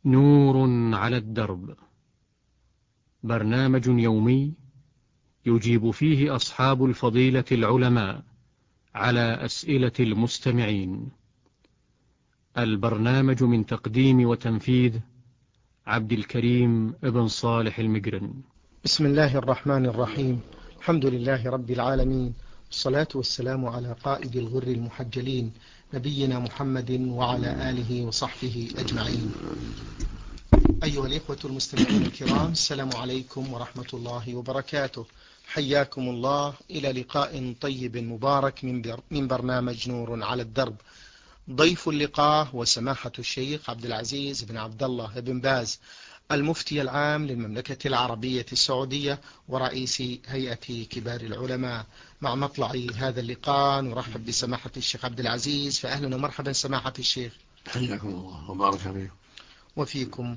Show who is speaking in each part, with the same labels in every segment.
Speaker 1: نور على الدرب، برنامج يومي يجيب فيه أصحاب الفضيلة العلماء على أسئلة المستمعين. البرنامج من تقديم وتنفيذ عبد الكريم ابن صالح المقرن.
Speaker 2: بسم الله الرحمن الرحيم. الحمد لله رب العالمين، والصلاة والسلام على قائد الغر المحجلين نبينا محمد وعلى آله وصحبه أجمعين. أيها الإخوة المستمعون الكرام، السلام عليكم ورحمة الله وبركاته. حياكم الله إلى لقاء طيب مبارك من برنامج نور على الدرب. ضيف اللقاء وسماحة الشيخ عبد العزيز بن عبد الله بن باز، المفتي العام للمملكة العربية السعودية ورئيس هيئة كبار العلماء. مع مطلع هذا اللقاء نرحب بسماحة الشيخ عبد العزيز، فأهلا ومرحبا سماحة الشيخ.
Speaker 3: حياكم الله وبارك فيكم
Speaker 2: وفيكم.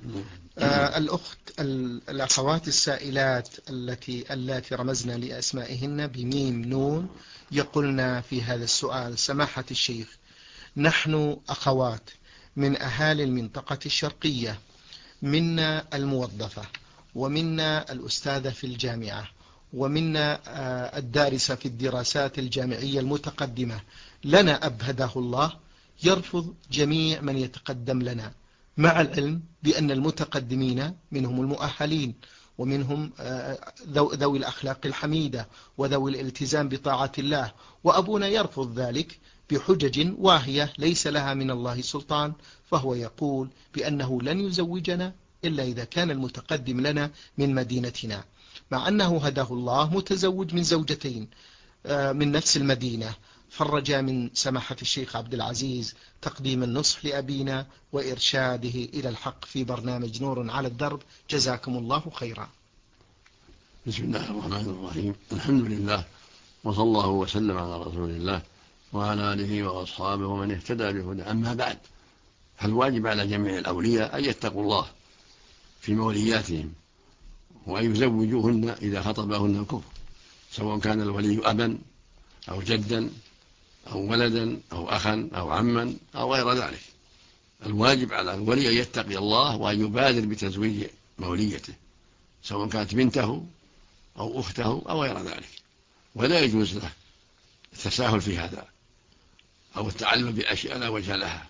Speaker 2: الأخوات السائلات التي رمزنا لأسمائهن بميم نون يقولن في هذا السؤال: سماحة الشيخ، نحن أخوات من أهالي المنطقة الشرقية، منا الموظفة ومنا الأستاذة في الجامعة ومنا الدارسة في الدراسات الجامعية المتقدمة. لنا أب هداه الله يرفض جميع من يتقدم لنا، مع العلم بأن المتقدمين منهم المؤهلين ومنهم ذوي الأخلاق الحميدة وذوي الالتزام بطاعة الله، وأبونا يرفض ذلك بحجج واهية ليس لها من الله سلطان، فهو يقول بأنه لن يزوجنا إلا إذا كان المتقدم لنا من مدينتنا، مع أنه هداه الله متزوج من زوجتين من نفس المدينة. فالرجاء من سماحة الشيخ عبد العزيز تقديم النصح لأبينا وإرشاده إلى الحق في برنامج نور على الدرب، جزاكم الله خيرا.
Speaker 3: بسم الله الرحمن الرحيم. الحمد لله، وصلى الله وسلم على رسول الله وعلى آله وأصحابه ومن اهتدى بهدى. أما بعد، فالواجب على جميع الأولياء أن يتقوا الله في مولياتهم وأن يزوجوهن إذا خطبهن الكفر، سواء كان الولي أبا أو جدا أو ولدا أو أخا أو عما أو غير ذلك. الواجب على الولي أن يتقي الله وأن يبادر بتزويج موليته، سواء كانت بنته أو أخته أو غير ذلك، ولا يجوز له التساهل في هذا أو التعلم بأشياء لا وجه لها،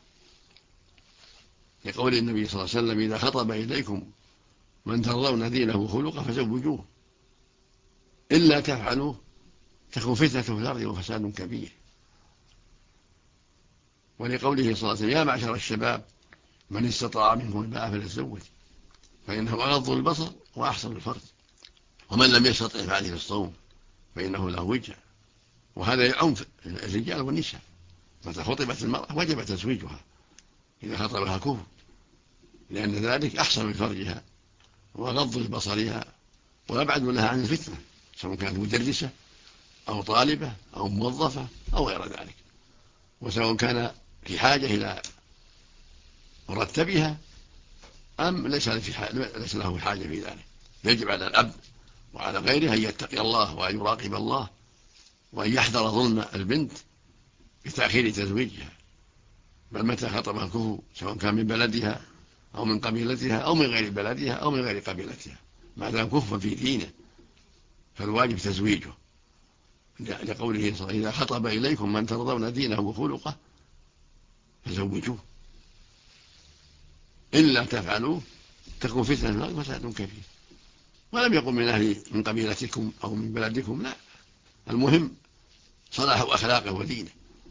Speaker 3: لقول النبي صلى الله عليه وسلم: إذا خطب إليكم من ترضون دينه وخلقه فزوجوه، إلا تفعلوه تكون فتنة في الأرض وفساد كبير. ولقوله صلى الله عليه وسلم: يا معشر الشباب من استطاع منكم الباء فليتزوج فإنه أغض البصر وأحسن الفرج، ومن لم يستطع فعليه الصوم فإنه له وجه. وهذا يعم الرجال والنساء، متى خطبت المرأة وجب تزويجها إذا خطبها كفر، لأن ذلك أحسن لفرجها وغض لبصرها وأبعد لها عن الفتنة، سواء كانت مدرسة أو طالبة أو موظفة أو غير ذلك، وسواء كان في حاجة إلى مرتبها أم ليس له حاجة في ذلك. يجب على الأب وعلى غيره أن يتقي الله وأن يراقب الله وأن يحذر ظلم البنت بتأخير تزويجها، بل متى خطبها الكفر، سواء كان من بلدها أو من قبيلتها أو من غير بلدها أو من غير قبيلتها، ما دام كفر في دينه فالواجب تزويجه، لقوله صلى الله عليه وسلم: إذا خطب إليكم من ترضون دينه وخلقه فزوجوه، إلا تفعلوه تكون فتنة وفساد كبير. ولم يقل من قبيلتكم أو من بلدكم، لا، المهم صلاح أخلاقه ودينه.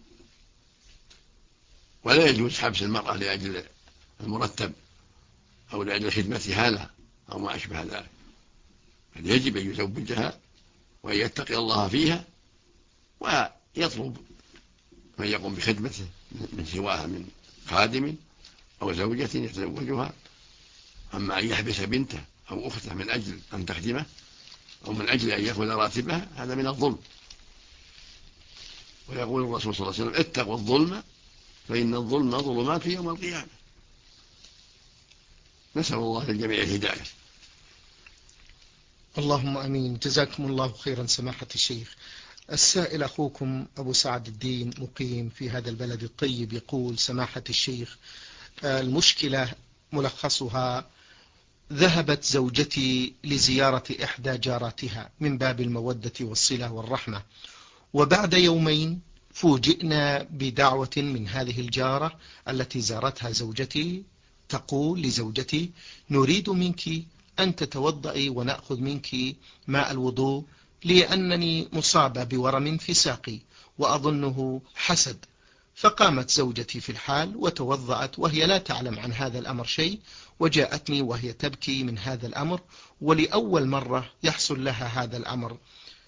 Speaker 3: ولا يجوز حبس المرأة لأجل المرتب أو لأجل خدمتها له أو ما أشبه ذلك، بل يجب أن يزوجها وأن يتقي الله فيها ويطلب من يقوم بخدمته من سواها من خادم أو زوجة يتزوجها. أما أن يحبس بنته أو أخته من أجل أن تخدمه أو من أجل أن يأخذ راتبها، هذا من الظلم. ويقول الرسول صلى الله عليه وسلم: اتقوا الظلم فإن الظلم ظلمات يوم القيامة. نسأل الله للجميع الهداية.
Speaker 2: اللهم أمين، جزاكم الله خيرا سماحة الشيخ. السائل أخوكم أبو سعد الدين مقيم في هذا البلد الطيب يقول: سماحة الشيخ، المشكلة ملخصها: ذهبت زوجتي لزيارة إحدى جاراتها من باب المودة والصلة والرحمة، وبعد يومين فوجئنا بدعوة من هذه الجارة التي زارتها زوجتي تقول لزوجتي: نريد منك أن تتوضئي ونأخذ منك ماء الوضوء، لأنني مصابة بورم في ساقي وأظنه حسد. فقامت زوجتي في الحال وتوضأت وهي لا تعلم عن هذا الأمر شيء، وجاءتني وهي تبكي من هذا الأمر، ولأول مرة يحصل لها هذا الأمر.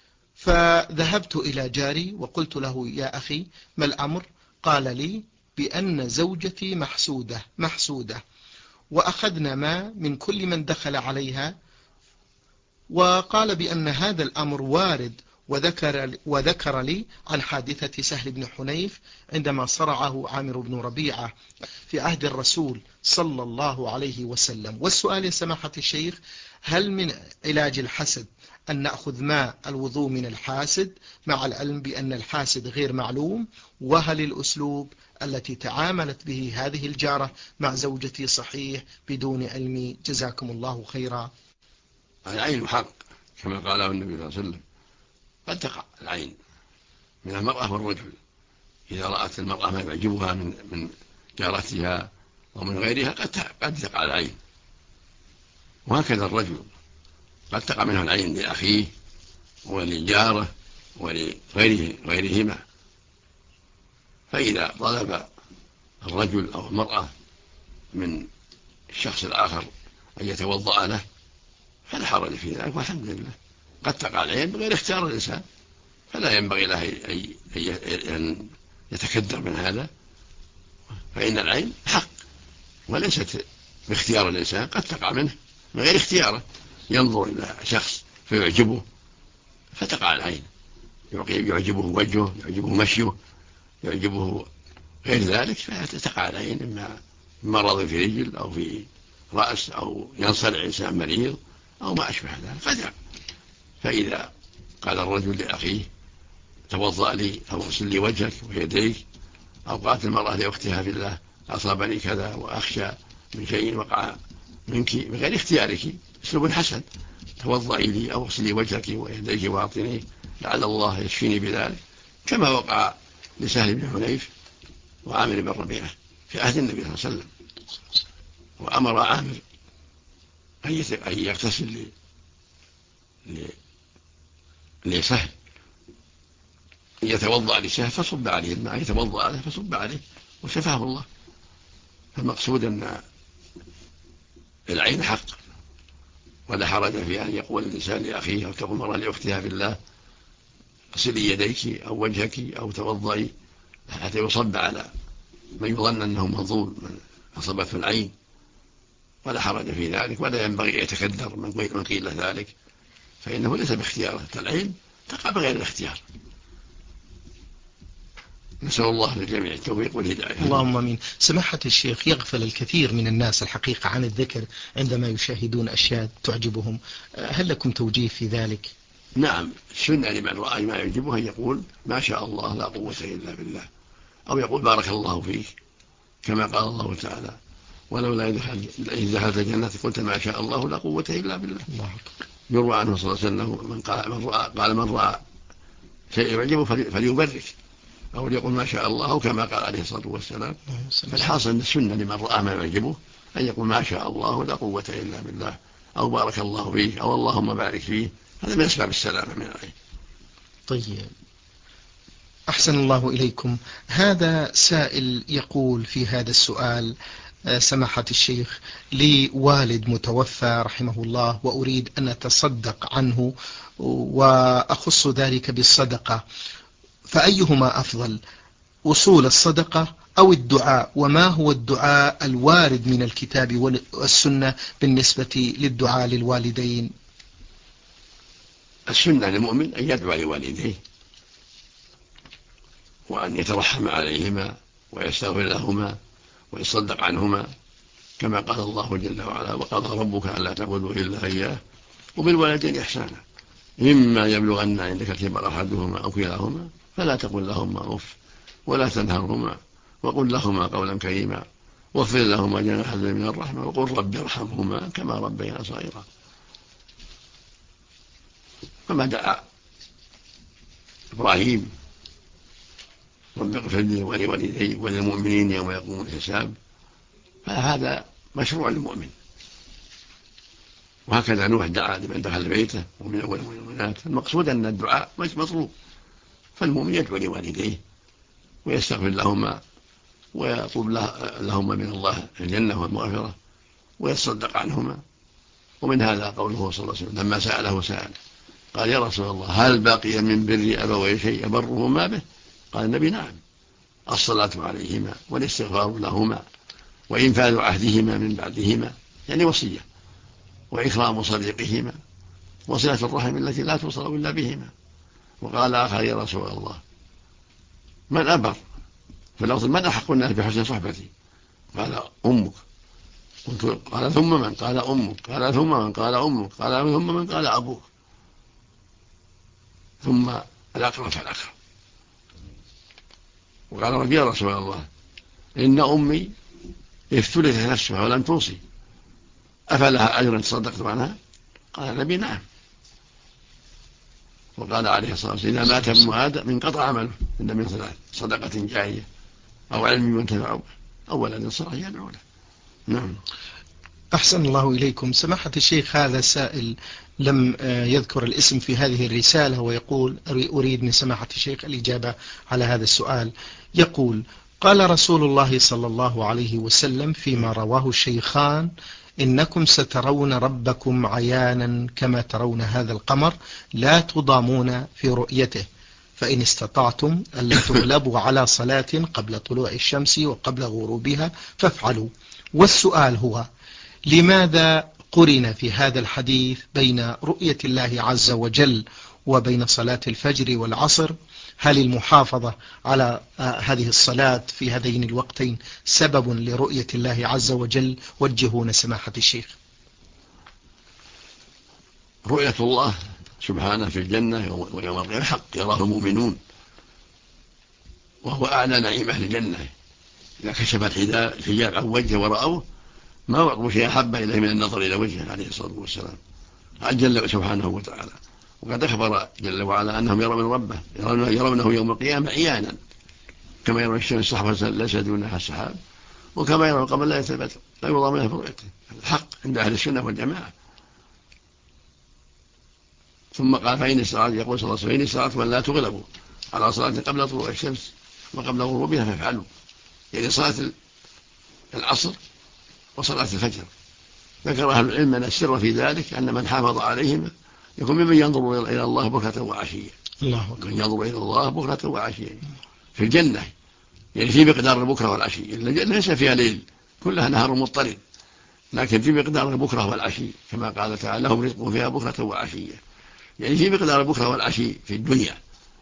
Speaker 2: فذهبت إلى جاري وقلت له: يا أخي ما الأمر؟ قال لي بأن زوجتي محسودة، وأخذنا ما من كل من دخل عليها، وقال بأن هذا الأمر وارد، وذكر لي عن حادثة سهل بن حنيف عندما صرعه عامر بن ربيعة في عهد الرسول صلى الله عليه وسلم. والسؤال يا سماحة الشيخ: هل من علاج الحسد أن نأخذ ماء الوضوء من الحاسد، مع العلم بأن الحاسد غير معلوم؟ وهل الأسلوب التي تعاملت به هذه الجارة مع زوجتي صحيح بدون علمي؟ جزاكم الله خيرا.
Speaker 3: العين حق كما قاله النبي صلى الله عليه وسلم. قد تقع العين من المرأة والرجل إذا رأت المرأة ما يعجبها من جارتها ومن غيرها قد تقع العين، وهكذا الرجل قد تقع منه العين لأخيه ولجاره ولغيرهما. فإذا طلب الرجل أو المرأة من الشخص الآخر أن يتوضأ له فلا حرج في ذلك، والحمد لله. قد تقع العين بغير اختيار الإنسان، فلا ينبغي له أن يتكدر من هذا، فإن العين حق وليست باختيار الإنسان، قد تقع منه من غير اختياره، ينظر إلى شخص فيعجبه فتقع العين، يعجبه وجهه، يعجبه مشيه، يعجبه غير ذلك، فتقع العين إما مرض في رجل أو في رأس أو ينصرع إنسان مريض أو ما أشبه ذلك قد يقع. فإذا قال الرجل لأخيه: توضأ لي أو اغسل لي وجهك ويديك، أو قالت المرأة لأختها في الله: أصابني كذا وأخشى من شيء وقع منك بغير اختيارك، أسلوب حسن: توضئي لي أو اغسلي وجهك ويديك وأعطني لعل الله يشفيني بذلك، كما وقع لسهل بن حنيف وعامر بن ربيعة في عهد النبي صلى الله عليه وسلم. وأمر عامر أن يغتسل لسهل، أن يتوضأ لسهل فصب عليه الماء، يتوضأ له فصب عليه وشفاه الله. فالمقصود أن العين حق، ولا حرج في أن يقول الإنسان لأخيه أو تقول مرة لأختها في الله: اغسلي يديك أو وجهك أو توضئي، حتى يصب على من يظن أنه مظلوم من أصابته العين، ولا حرج في ذلك، ولا ينبغي يتكدر من قيل ذلك، فإنه ليس باختياره، العين تقع بغير الاختيار. نسأل الله للجميع التوفيق والهداية.
Speaker 2: اللهم امين. سماحة الشيخ، يغفل الكثير من الناس الحقيقة عن الذكر عندما يشاهدون أشياء تعجبهم، هل لكم توجيه في ذلك؟
Speaker 3: نعم، السنة لمن رأى ما يعجبه أن يقول: ما شاء الله لا قوة إلا بالله، أو يقول: بارك الله فيك، كما قال الله تعالى: ولولا إذ دخلت الجنة قلت ما شاء الله لا قوة إلا بالله. يروى عنه صلى الله عليه وسلم من رأى شيء يعجبه فليبرك، أو ليقول ما شاء الله، أو كما قال عليه الصلاة والسلام. فالحاصل أن السنة لمن رأى ما يعجبه أن يقول: ما شاء الله لا قوة إلا بالله، أو بارك الله فيه، أو اللهم بارك فيه. هذا من أسباب السلامة من العين.
Speaker 2: طيب، أحسن الله إليكم. هذا سائل يقول في هذا السؤال: سماحة الشيخ، لي والد متوفى رحمه الله وأريد أن أتصدق عنه وأخص ذلك بالصدقة، فأيهما أفضل، وصول الصدقة أو الدعاء؟ وما هو الدعاء الوارد من الكتاب والسنة بالنسبة للدعاء للوالدين؟
Speaker 3: السنة للمؤمن أن يدعو لوالديه وأن يترحم عليهما ويستغفر لهما ويصدق عنهما، كما قال الله جل وعلا: وقضى ربك ألا تعبدوا إلا إياه وبالوالدين إحسانا، إما يبلغن عندك الكبر أحدهما أو كلاهما فلا تقل لهما أف ولا تنهرهما وقل لهما قولا كريما واغفر لهما جناح الذل من الرحمة وقل رب ارحمهما كما ربيانا صغيرا. كما دعا إبراهيم رب اغفر لي ولوالدي وللمؤمنين يوم يقوم الحساب، فهذا مشروع للمؤمن. وهكذا نوح دعا لمن دخل بيته ومن أول المؤمنات. المقصود أن الدعاء مطلوب، فالمؤمن يدعو لوالديه ويستغفر لهما ويطلب لهما من الله الجنة والمغفرة ويتصدق عنهما. ومن هذا قوله صلى الله عليه وسلم لما سأله سائل قال يا رسول الله هل بقي من بر أبوي شيء أبرهما به؟ قال النبي نعم، الصلاة عليهما والاستغفار لهما وإنفاذ عهدهما من بعدهما، يعني وصية، وإكرام صديقهما وصلة الرحم التي لا توصل إلا بهما. وقال آخر يا رسول الله من أبر؟ فاللفظ من أحق الناس بحسن صحبتي؟ قال أمك. قال ثم من؟ قال أمك. قال ثم من؟ قال أمك. قال ثم من؟ قال أبوك. ثم الأقرب فالأقرب. وقال رب يا رسول الله إن أمي افتلت نفسها ولم توصي أفلها أجرا تصدقت عنها؟ قال النبي نعم. وقال عليه الصلاة والسلام إذا مات ابن آدم انقطع عمله إلا من ثلاث: صدقة جارية أو علم ينتفع به أو ولد صالح يدعو له. نعم.
Speaker 2: أحسن الله إليكم. سماحة الشيخ، هذا سائل لم يذكر الاسم في هذه الرسالة ويقول أريد من سماحة الشيخ الإجابة على هذا السؤال. يقول قال رسول الله صلى الله عليه وسلم فيما رواه الشيخان إنكم سترون ربكم عيانا كما ترون هذا القمر لا تضامون في رؤيته، فإن استطعتم ألا تغلبوا على صلاة قبل طلوع الشمس وقبل غروبها فافعلوا. والسؤال هو لماذا قرن في هذا الحديث بين رؤية الله عز وجل وبين صلاة الفجر والعصر؟ هل المحافظة على هذه الصلاة في هذين الوقتين سبب لرؤية الله عز وجل؟ وجهونا سماحة الشيخ.
Speaker 3: رؤية الله سبحانه في الجنة ويوم القيامة حق يراه المؤمنون، وهو أعلى نعيم أهل الجنة. إذا كشف الحجاب عن وجهه ورأوه ما وعظوا شيء أحب إليه من النظر إلى وجهه عليه الصلاة والسلام جل سبحانه وتعالى. وقد أخبر جل وعلا أنهم يرون ربه يرونه يوم القيامة عيانا كما يرون الشمس صحبة ليس دونها السحاب، وكما يرون القمر لا يتبدل لا يضام في رؤيته. الحق عند أهل السنة والجماعة. ثم قال فإن استطعت، يقول صلى الله عليه وسلم فإن استطعتم أن لا تغلبوا على صلاة قبل طلوع الشمس وقبل غروبها فافعلوا، يعني صلاة العصر وصلاة الفجر. ذكر أهل العلم أن السر في ذلك أن من حافظ عليهما يكون ممن ينظر إلى الله بكرة وعشية. من ينظر إلى الله بكرة وعشية في الجنة، يعني في مقدار البكرة والعشي. الجنة ليس فيها ليل، كلها نهار مضطرد، لكن في مقدار البكرة والعشي كما قال تعالى لهم رزق فيها بكرة وعشية، يعني في مقدار البكرة والعشي في الدنيا.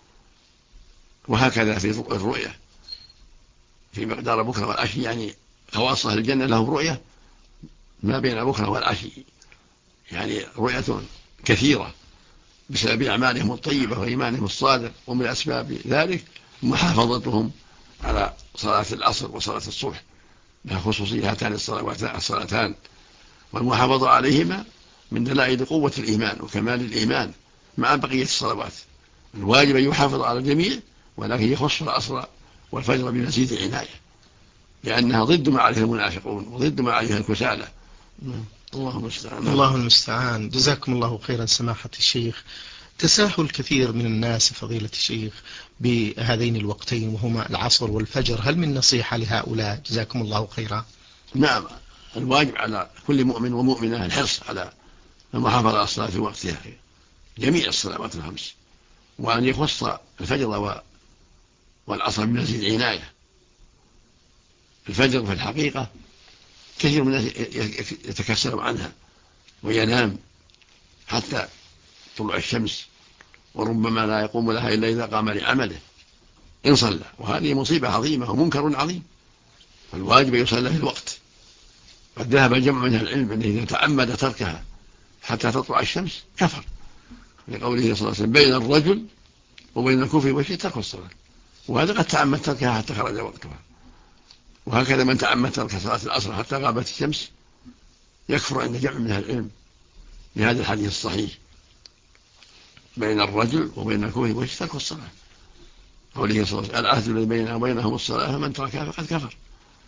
Speaker 3: وهكذا في الرؤية في مقدار البكرة والعشي، يعني خواص أهل الجنة لهم رؤية ما بين البكرة والعشي، يعني رؤية كثيرة بسبب أعمالهم الطيبة وإيمانهم الصادق. ومن أسباب ذلك محافظتهم على صلاة العصر وصلاة الصبح لها خصوصية هاتان الصلاتان، والمحافظة عليهما من دلائل قوة الإيمان وكمال الإيمان مع بقية الصلوات. الواجب أن يحافظ على الجميع، ولكن يخص العصر والفجر بمزيد عناية، لأنها ضد ما عليه المنافقون وضد ما عليه الكسالى. الله المستعان.
Speaker 2: الله المستعان. جزاكم الله خيرا سماحة الشيخ. تساهل كثير من الناس فضيلة الشيخ بهذين الوقتين وهما العصر والفجر، هل من نصيحة لهؤلاء؟ جزاكم الله خيرا.
Speaker 3: نعم، الواجب على كل مؤمن ومؤمنة الحرص على المحافظة على الصلاة في وقتها، جميع الصلوات الخمس، وأن يخص الفجر والعصر بمزيد عناية. الفجر في الحقيقة كثير من الناس يتكسر عنها وينام حتى طلوع الشمس، وربما لا يقوم لها إلا إذا قام لعمله إن صلى، وهذه مصيبة عظيمة ومنكر عظيم. فالواجب يصلى في الوقت. قد ذهب جمع من العلم أنه إذا تعمد تركها حتى تطلع الشمس كفر، لقوله صلى الله عليه وسلم بين الرجل وبين الكفر والشرك ترك الصلاة، وهذا قد تعمد تركها حتى خرج وقتها. وهكذا من تعمد ترك صلاة العصر حتى غابت الشمس يكفر عند جمع من العلم بهذا الحديث الصحيح بين الرجل وبين الكفر والشرك والصلاة، قوله صلى الله عليه وسلم العهد الذي بيننا وبينهم الصلاة فمن تركها فقد كفر.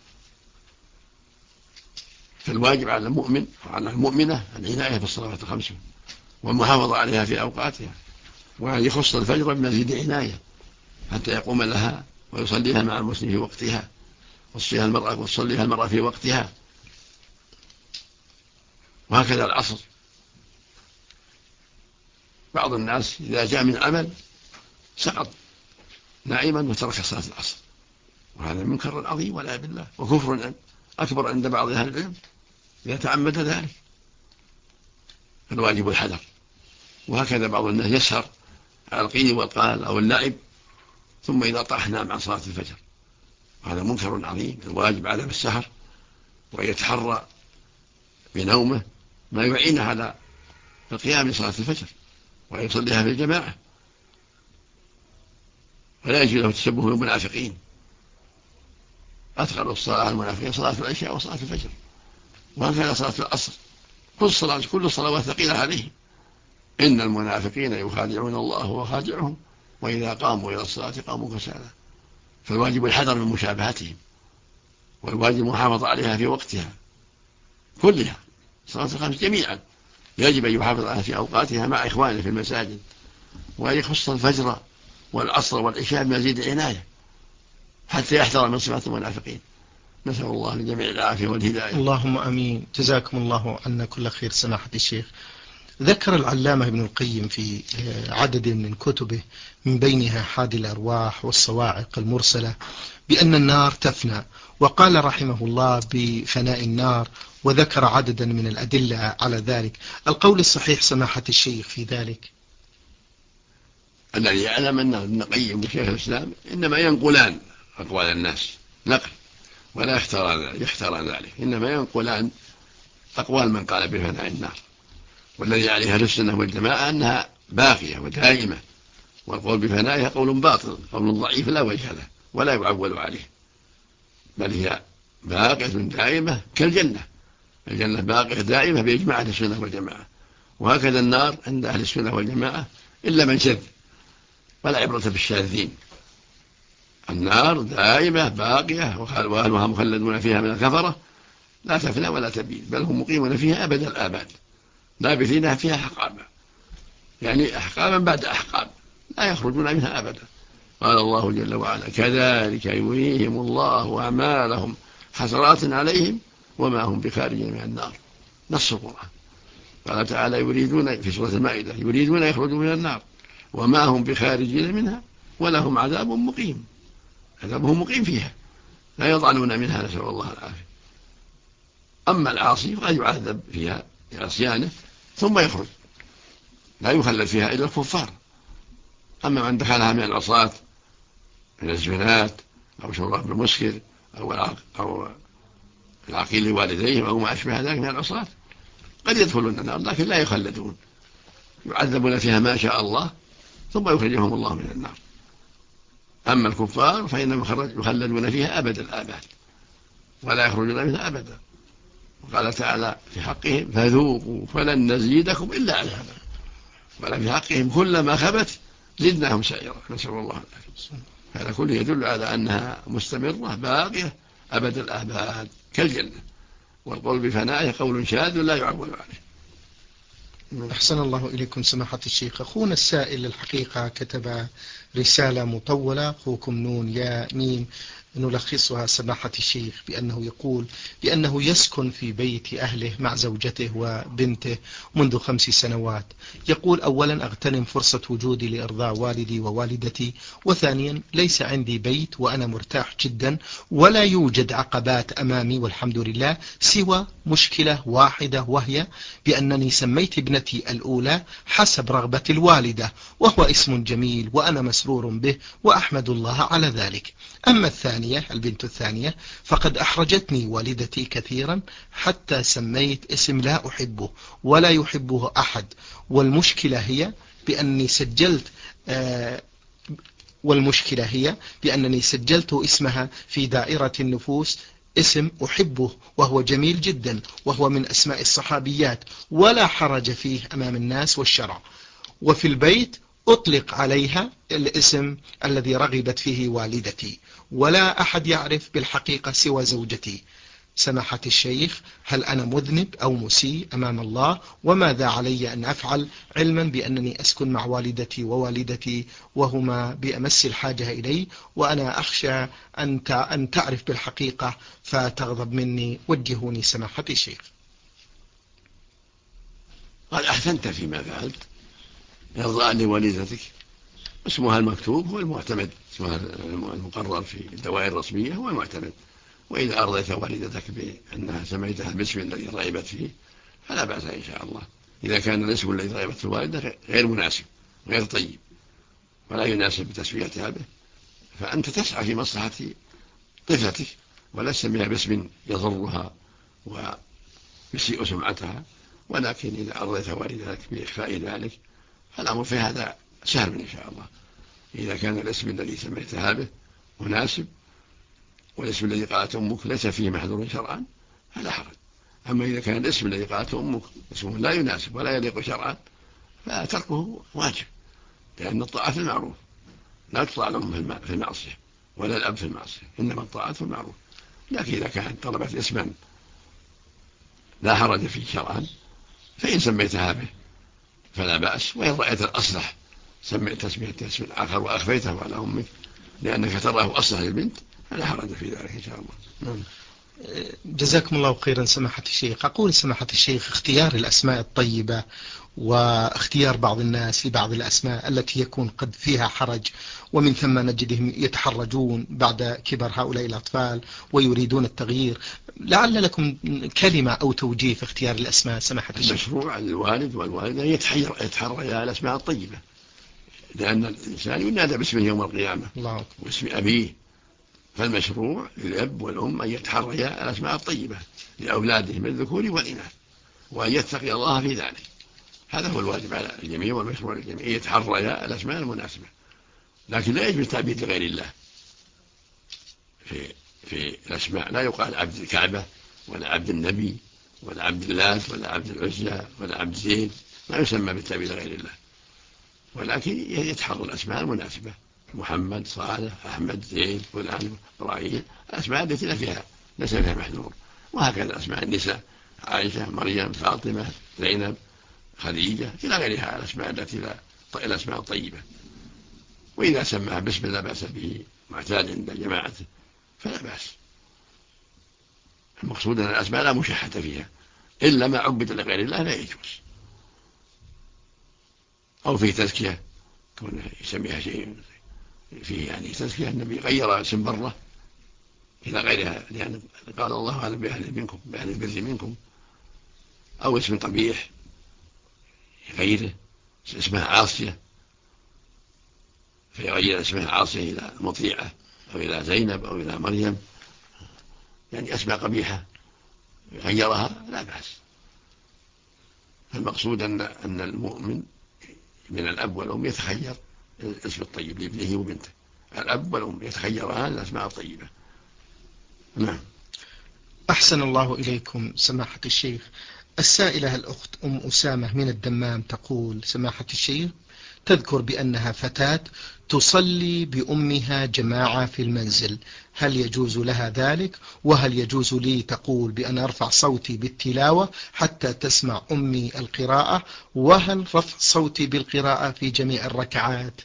Speaker 3: فالواجب على المؤمن وعلى المؤمنة العناية بالصلوات الخمس والمحافظة عليها في أوقاتها، وأن يخص الفجر بمزيد عناية حتى يقوم لها ويصليها مع المسلم في وقتها، وتصليها المرأة في وقتها. وهكذا العصر، بعض الناس إذا جاء من عمل سقط نائما وترك صلاة العصر، وهذا منكر عظيم والعياذ بالله، وكفر أكبر عند بعض أهل العلم إذا تعمد ذلك، فالواجب الحذر. وهكذا بعض الناس يسهر على القيل والقال أو اللعب ثم إذا طاح نام عن صلاة الفجر، وهذا منكر عظيم. الواجب على السهر ويتحرى بنومه ما يعينه على القيام لصلاة الفجر ويصليها في الجماعة، ولا يجوز له التشبه بالمنافقين. أثقل الصلاة على المنافقين صلاة العشاء وصلاة الفجر، وهكذا صلاة العصر. كل الصلوات ثقيلة عليهم. إن المنافقين يخادعون الله وهو خادعهم وإذا قاموا إلى الصلاة قاموا كسالى. فالواجب الحذر من مشابهتهم، والواجب المحافظة عليها في وقتها كلها. صلاة الخمس جميعا يجب أن يحافظ عليها في أوقاتها مع إخوانه في المساجد، وأن يخص الفجر والعصر والعشاء بمزيد عناية حتى يحذر من صفات المنافقين. نسأل الله لجميع العافية والهداية.
Speaker 2: اللهم أمين. جزاكم الله عنا كل خير سماحة الشيخ. ذكر العلامة ابن القيم في عدد من كتبه من بينها حادي الأرواح والصواعق المرسلة بأن النار تفنى، وقال رحمه الله بفناء النار، وذكر عددا من الأدلة على ذلك. القول الصحيح سماحة الشيخ في ذلك؟
Speaker 3: الذي يعلم أن ابن القيم وشيخ الإسلام إنما ينقلان أقوال الناس نقل، ولا يختاران ذلك، إنما ينقلان أقوال من قال بفناء النار. والذي عليها أهل السنة والجماعة أنها باقية ودائمة، والقول بفنائها قول باطل، قول ضعيف لا وجه له ولا يعول عليه، بل هي باقية دائمة كالجنة. الجنة باقية دائمة بإجماع أهل السنة والجماعة، وهكذا النار عند أهل السنة والجماعة إلا من شذ، ولا عبرة بالشاذين. النار دائمة باقية وأهلها مخلدون فيها من الكفرة، لا تفنى ولا تبيد، بل هم مقيمون فيها أبد الآباد لابثين فيها أحقابا، يعني أحقابا بعد أحقاب لا يخرجون منها أبدا. قال الله جل وعلا كذلك يريهم الله أعمالهم حسرات عليهم وما هم بخارجين من النار. نص القرآن. قال تعالى يريدون في سورة المائدة يريدون يخرجوا من النار وما هم بخارجين منها ولهم عذاب مقيم، عذابهم مقيم فيها لا يضعنون منها، نسأل الله العافية. أما العاصي فقد يعذب فيها بعصيانه ثم يخرج، لا يخلد فيها إلا الكفار. أما من دخلها من العصاة من الزنات أو شراب المسكر أو العقيل لوالديهم أو ما أشبه ذلك من العصاة قد يدخلون النار لكن لا يخلدون، يعذبون فيها ما شاء الله ثم يخرجهم الله من النار. أما الكفار فإنهم يخلدون فيها أبد الآباد ولا يخرجون منها أبدا. وقال تعالى في حقهم فذوقوا فلن نزيدكم إلا عذابا، ولا في حقهم كلما خبت زدناهم سعيرا، نسأل الله العافية. هذا كله يدل على أنها مستمرة باقية أبد الآباد كالجنة، والقول بفنائه قول شاذ لا يعول عليه.
Speaker 2: أحسن الله إليكم سماحة الشيخ. أخونا السائل الحقيقة كتب رسالة مطولة، أخوكم نون يا ميم، نلخصها سماحة الشيخ بأنه يقول بأنه يسكن في بيت أهله مع زوجته وبنته منذ 5 سنوات. يقول أولا أغتنم فرصة وجودي لإرضاء والدي ووالدتي، وثانيا ليس عندي بيت وأنا مرتاح جدا ولا يوجد عقبات أمامي والحمد لله سوى مشكلة واحدة، وهي بأنني سميت ابنتي الأولى حسب رغبة الوالدة، وهو اسم جميل وأنا مسرور به وأحمد الله على ذلك. أما الثانية البنت الثانية فقد أحرجتني والدتي كثيرا حتى سميت اسم لا أحبه ولا يحبه أحد، والمشكلة هي بأني سجلت والمشكلة هي بأنني سجلت اسمها في دائرة النفوس اسم أحبه وهو جميل جدا وهو من أسماء الصحابيات ولا حرج فيه أمام الناس والشرع، وفي البيت أطلق عليها الاسم الذي رغبت فيه والدتي ولا أحد يعرف بالحقيقة سوى زوجتي. سماحة الشيخ، هل أنا مذنب أو مسيء أمام الله؟ وماذا علي أن أفعل علما بأنني أسكن مع والدتي ووالدتي وهما بأمس الحاجة إلي، وأنا أخشى أن تعرف بالحقيقة فتغضب مني؟ وجهوني سماحة الشيخ.
Speaker 3: قد أحسنت فيما فعلت، إرضاء لوالدتك، اسمها المكتوب هو المعتمد، اسمها المقرر في الدوائر الرسمية هو المعتمد. وإذا أرضيت والدتك بأنها سميتها بالاسم الذي رغبت فيه فلا بأس إن شاء الله. إذا كان الاسم الذي رغبت فيه الوالدة غير مناسب غير طيب ولا يناسب تسميتها به، فأنت تسعى في مصلحة طفلتك ولا تسميها باسم يضرها ويسيء سمعتها. ولكن إذا أرضيت والدتك بإخفاء ذلك فالأمر في هذا سهل إن شاء الله. إذا كان الاسم الذي سميتها به مناسب والاسم الذي قالت أمك ليس فيه محذور شرعا فلا حرج. أما إذا كان الاسم الذي قالت أمك اسمه لا يناسب ولا يليق شرعا فتركه واجب، لأن الطاعة في المعروف لا تطاع الأم في المعصية ولا الأب في المعصية، إنما الطاعة في المعروف. لكن إذا كانت طلبت اسما لا حرج فيه شرعا فإن سميتها به فلا بأس، وإن رأيت الأصلح سميت تسمية اسم آخر وأخفيته على أمك لأنك تراه أصلح للبنت فلا حرج في ذلك إن شاء الله.
Speaker 2: جزاكم الله خيرا سماحة الشيخ. أقول سماحة الشيخ، اختيار الأسماء الطيبة واختيار بعض الناس لبعض الأسماء التي يكون قد فيها حرج، ومن ثم نجدهم يتحرجون بعد كبر هؤلاء الأطفال ويريدون التغيير. لعل لكم كلمة أو توجيه في اختيار الأسماء سماحة الشيخ.
Speaker 3: المشروع الوالد والوالدة يتحرى الأسماء الطيبة، لأن الإنسان ينادى باسمه يوم القيامة واسم أبيه، فالمشروع للأب والأم أن يتحريا الأسماء الطيبة لأولادهم الذكور والإناث وأن يتقي الله في ذلك. هذا هو الواجب على الجميع والمشروع للجميع، يتحريا الأسماء المناسبة. لكن لا يجب التعبيد لغير الله في الأسماء. لا يقال عبد الكعبة ولا عبد النبي ولا عبد اللات ولا عبد العزى ولا عبد زيد، ما يسمى بالتعبيد لغير الله، ولكن يتحرى الأسماء المناسبة: محمد، صالح، أحمد، زيد، فلان، إبراهيم، الأسماء التي ليس فيها محذور. وهكذا أسماء النساء: عائشة، مريم، فاطمة، زينب، خديجة، إلى غيرها الأسماء التي الأسماء الطيبة. وإذا سماها باسم لا بأس به معتاد عند جماعته فلا بأس. المقصود أن الأسماء لا مشاحة فيها، إلا ما عبد لغير الله لا يجوز. أو في تزكية كون يسميها شيء فيه يعني تزكية، النبي غير اسم برة إلى غيرها لأن قال الله أعلم بأهل البر منكم. أو اسم قبيح غيره، اسمها عاصية فيغير اسمها عاصية إلى مطيعة أو إلى زينب أو إلى مريم، يعني أسماء قبيحة غيرها لا بأس. المقصود أن المؤمن من الأب والأم يتخير الاسم الطيب لابنه وبنته. الأب والأم يتخيران الأسماء الطيبة. نعم.
Speaker 2: أحسن الله إليكم سماحة الشيخ. السائلة الأخت أم أسامة من الدمام تقول: سماحة الشيخ، تذكر بأنها فتاة تصلي بأمها جماعة في المنزل، هل يجوز لها ذلك؟ وهل يجوز لي تقول بأن أرفع صوتي بالتلاوة حتى تسمع أمي القراءة؟ وهل رفع صوتي بالقراءة في جميع الركعات؟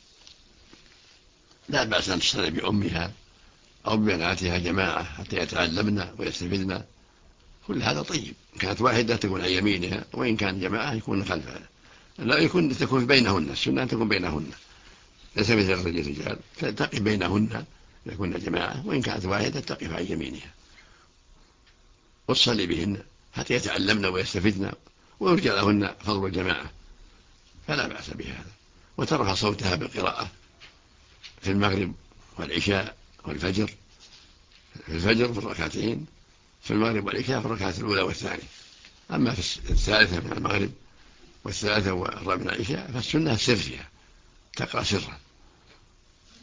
Speaker 3: لا بأس أن تصلي بأمها أو ببناتها جماعة حتى يتعلمن ويستفدن، كل هذا طيب. كانت واحدة تكون عن يمينها، وإن كان جماعة يكون خلفها. لا تكون بينهن، السنة أن تكون بينهن، ليس مثل الرجال تقف بينهن يكون جماعة، وإن كانت واحدة تقف عن يمينها وتصلي بهن حتى يتعلمن ويستفدن ويرجى لهن فضل الجماعة، فلا بأس بهذا. وترفع صوتها بالقراءة في المغرب والعشاء والفجر، في الفجر في الركعتين، في المغرب والعشاء في الركعة الأولى والثانية. أما في الثالثة من المغرب والثالثة والرابعة من العشاء فالسنة السر فيها، تقرأ سرا.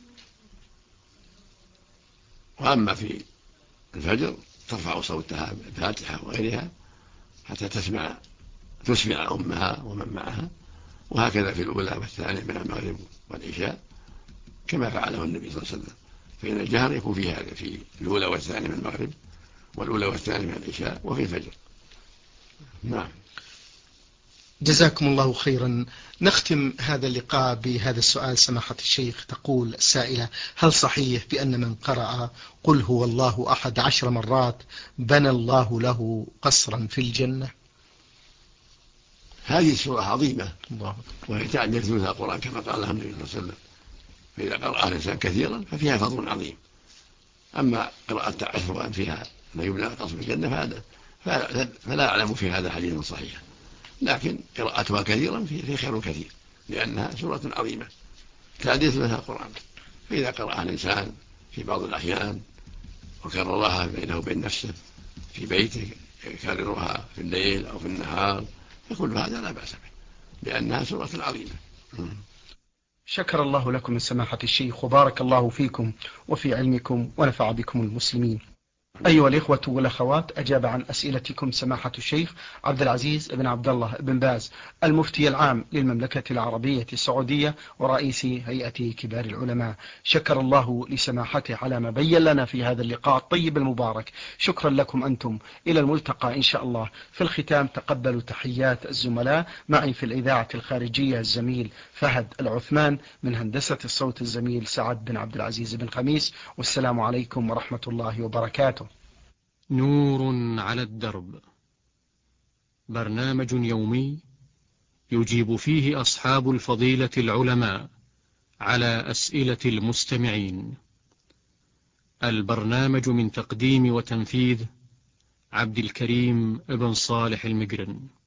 Speaker 3: وأما في الفجر ترفع صوتها بالفاتحة وغيرها حتى تسمع أمها ومن معها، وهكذا في الأولى والثانية من المغرب والعشاء كما فعله النبي صلى الله عليه وسلم. فإن الجهر يكون في هذا، في الأولى والثانية من المغرب والأولى والثانية من العشاء وفي الفجر. نعم.
Speaker 2: جزاكم الله خيرا. نختم هذا اللقاء بهذا السؤال سماحة الشيخ. تقول السائلة: هل صحيح بأن من قرأ قل هو الله أحد 10 مرات بنى الله له قصرا في الجنة؟
Speaker 3: هذه السورة عظيمة وهي تعدل ثلث القرآن كما قال النبي صلى الله عليه وسلم، فإذا قرأ الإنسان كثيرا ففيها فضل عظيم. أما قراءة 10 فيها ما يبنى قصر الجنة فلا أعلم في هذا حديث صحيح، لكن قراءتها كثيرا في خير كثير، لأنها سورة عظيمة تعدل ثلث القرآن. فإذا قرأها الإنسان في بعض الأحيان وكررها بينه وبين نفسه في بيته، يكررها في الليل أو في النهار، فكل هذا لا بأس به لأنها سورة عظيمة.
Speaker 2: شكر الله لكم من سماحة الشيخ وبارك الله فيكم وفي علمكم ونفع بكم المسلمين. أيها الإخوة والأخوات، أجاب عن أسئلتكم سماحة الشيخ عبد العزيز بن عبد الله بن باز، المفتي العام للمملكة العربية السعودية ورئيس هيئة كبار العلماء. شكر الله لسماحته على ما بين لنا في هذا اللقاء الطيب المبارك. شكرا لكم أنتم. إلى الملتقى إن شاء الله. في الختام تقبلوا تحيات الزملاء معي في الإذاعة الخارجية الزميل فهد العثمان، من هندسة الصوت الزميل سعد بن عبد العزيز بن خميس، والسلام عليكم ورحمة الله وبركاته.
Speaker 1: نور على الدرب، برنامج يومي يجيب فيه أصحاب الفضيلة العلماء على أسئلة المستمعين. البرنامج من تقديم وتنفيذ عبد الكريم ابن صالح المجرن.